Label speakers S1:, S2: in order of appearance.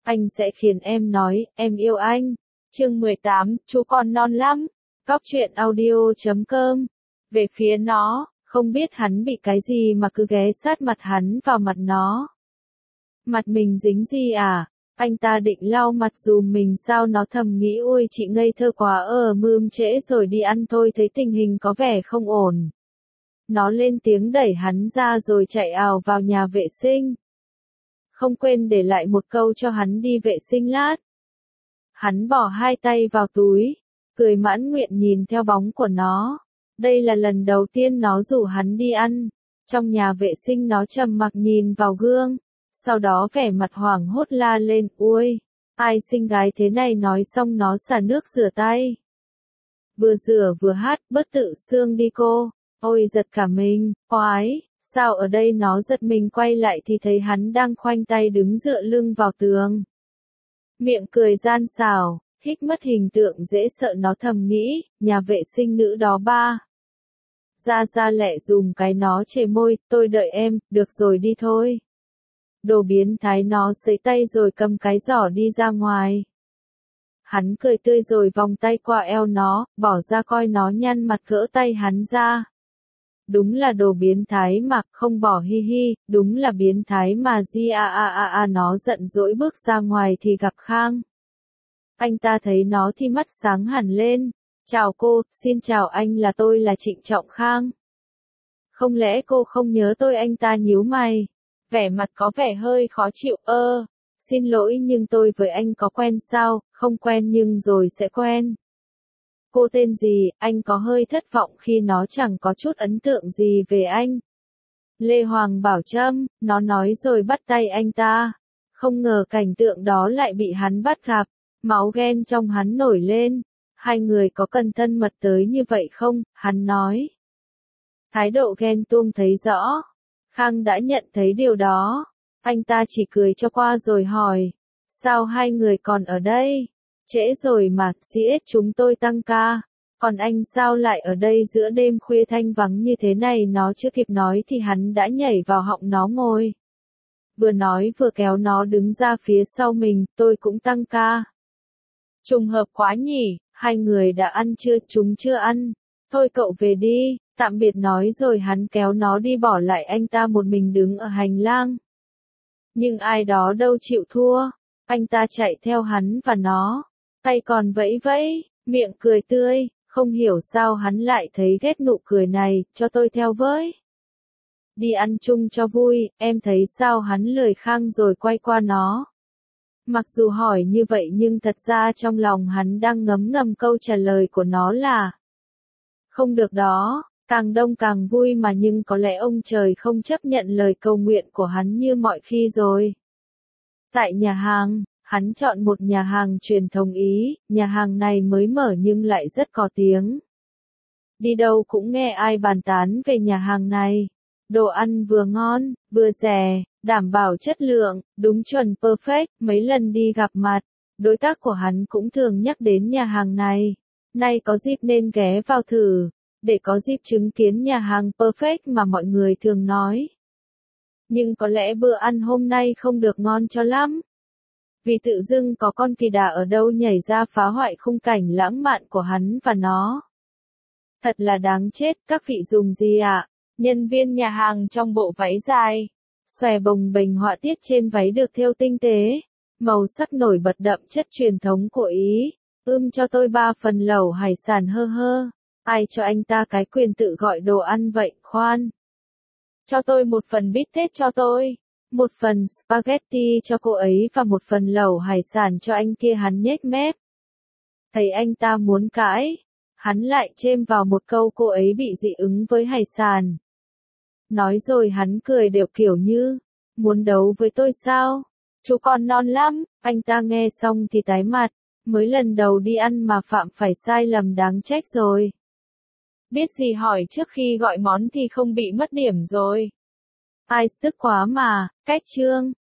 S1: Anh sẽ khiến em nói, em yêu anh. Chương 18, chú còn non lắm. Cóc truyện audio.com. Về phía nó, không biết hắn bị cái gì mà cứ ghé sát mặt hắn vào mặt nó. Mặt mình dính gì à? Anh ta định lau mặt dùm mình sao, nó thầm nghĩ ôi chị ngây thơ quá, mươm trễ rồi đi ăn thôi, thấy tình hình có vẻ không ổn. Nó lên tiếng đẩy hắn ra rồi chạy ào vào nhà vệ sinh. Không quên để lại một câu cho hắn đi vệ sinh lát. Hắn bỏ hai tay vào túi, cười mãn nguyện nhìn theo bóng của nó. Đây là lần đầu tiên nó rủ hắn đi ăn. Trong nhà vệ sinh nó trầm mặc nhìn vào gương. Sau đó vẻ mặt hoảng hốt la lên, ui, ai xinh gái thế này, nói xong nó xả nước rửa tay. Vừa rửa vừa hát, bất tự xương đi cô, ôi giật cả mình, oái, sao ở đây, nó giật mình quay lại thì thấy hắn đang khoanh tay đứng dựa lưng vào tường. Miệng cười gian xảo, hích mất hình tượng dễ sợ, nó thầm nghĩ, nhà vệ sinh nữ đó ba. Ra lẹ dùng cái, nó chề môi, tôi đợi em, được rồi đi thôi. Đồ biến thái, nó xấy tay rồi cầm cái giỏ đi ra ngoài. Hắn cười tươi rồi vòng tay qua eo nó, bỏ ra coi nó nhăn mặt gỡ tay hắn ra. Đúng là đồ biến thái mà, không bỏ hi hi, đúng là biến thái mà di nó giận dỗi bước ra ngoài thì gặp Khang. Anh ta thấy nó thì mắt sáng hẳn lên. Chào cô, xin chào anh, tôi là Trịnh Trọng Khang. Không lẽ cô không nhớ tôi? Anh ta nhíu mày. Vẻ mặt có vẻ hơi khó chịu, xin lỗi nhưng tôi với anh có quen sao, không quen nhưng rồi sẽ quen. Cô tên gì? Anh có hơi thất vọng khi nó chẳng có chút ấn tượng gì về anh. Lê Hoàng Bảo Trâm, nó nói rồi bắt tay anh ta. Không ngờ cảnh tượng đó lại bị hắn bắt gặp, máu ghen trong hắn nổi lên. Hai người có cần thân mật tới như vậy không? Hắn nói. Thái độ ghen tuông thấy rõ. Khang đã nhận thấy điều đó. Anh ta chỉ cười cho qua rồi hỏi. Sao hai người còn ở đây? Trễ rồi mà, CS chúng tôi tăng ca. Còn anh sao lại ở đây giữa đêm khuya thanh vắng như thế này? Nó chưa kịp nói thì hắn đã nhảy vào họng nó ngồi. Vừa nói vừa kéo nó đứng ra phía sau mình, tôi cũng tăng ca. Trùng hợp quá nhỉ, hai người đã ăn chưa? Chúng chưa ăn. Thôi cậu về đi. Tạm biệt nói rồi hắn kéo nó đi, bỏ lại anh ta một mình đứng ở hành lang. Nhưng ai đó đâu chịu thua. Anh ta chạy theo hắn và nó. Tay còn vẫy vẫy, miệng cười tươi. Không hiểu sao hắn lại thấy ghét nụ cười này, cho tôi theo với. Đi ăn chung cho vui, em thấy sao? Hắn lười Khang rồi quay qua nó. Mặc dù hỏi như vậy nhưng thật ra trong lòng hắn đang ngấm ngầm câu trả lời của nó là không được đó. Càng đông càng vui mà, nhưng có lẽ ông trời không chấp nhận lời cầu nguyện của hắn như mọi khi rồi. Tại nhà hàng, hắn chọn một nhà hàng truyền thống Ý, nhà hàng này mới mở nhưng lại rất có tiếng. Đi đâu cũng nghe ai bàn tán về nhà hàng này. Đồ ăn vừa ngon, vừa rẻ, đảm bảo chất lượng, đúng chuẩn perfect. Mấy lần đi gặp mặt, đối tác của hắn cũng thường nhắc đến nhà hàng này. Nay có dịp nên ghé vào thử. Để có dịp chứng kiến nhà hàng perfect mà mọi người thường nói. Nhưng có lẽ bữa ăn hôm nay không được ngon cho lắm. Vì tự dưng có con kỳ đà ở đâu nhảy ra phá hoại khung cảnh lãng mạn của hắn và nó. Thật là đáng chết, các vị dùng gì ạ? Nhân viên nhà hàng trong bộ váy dài. Xòe bồng bềnh, họa tiết trên váy được thêu tinh tế. Màu sắc nổi bật đậm chất truyền thống của Ý. Cho tôi 3 phần lẩu hải sản hơ hơ. Ai cho anh ta cái quyền tự gọi đồ ăn vậy? Khoan. Cho tôi 1 phần bít tết cho tôi. 1 phần spaghetti cho cô ấy và 1 phần lẩu hải sản cho anh kia. Hắn nhếch mép. Thấy anh ta muốn cãi, hắn lại chêm vào một câu cô ấy bị dị ứng với hải sản. Nói rồi hắn cười đều kiểu như, muốn đấu với tôi sao? Chú còn non lắm. Anh ta nghe xong thì tái mặt, mới lần đầu đi ăn mà phạm phải sai lầm đáng trách rồi. Biết gì hỏi trước khi gọi món thì không bị mất điểm rồi. Ai tức quá mà, cách chương.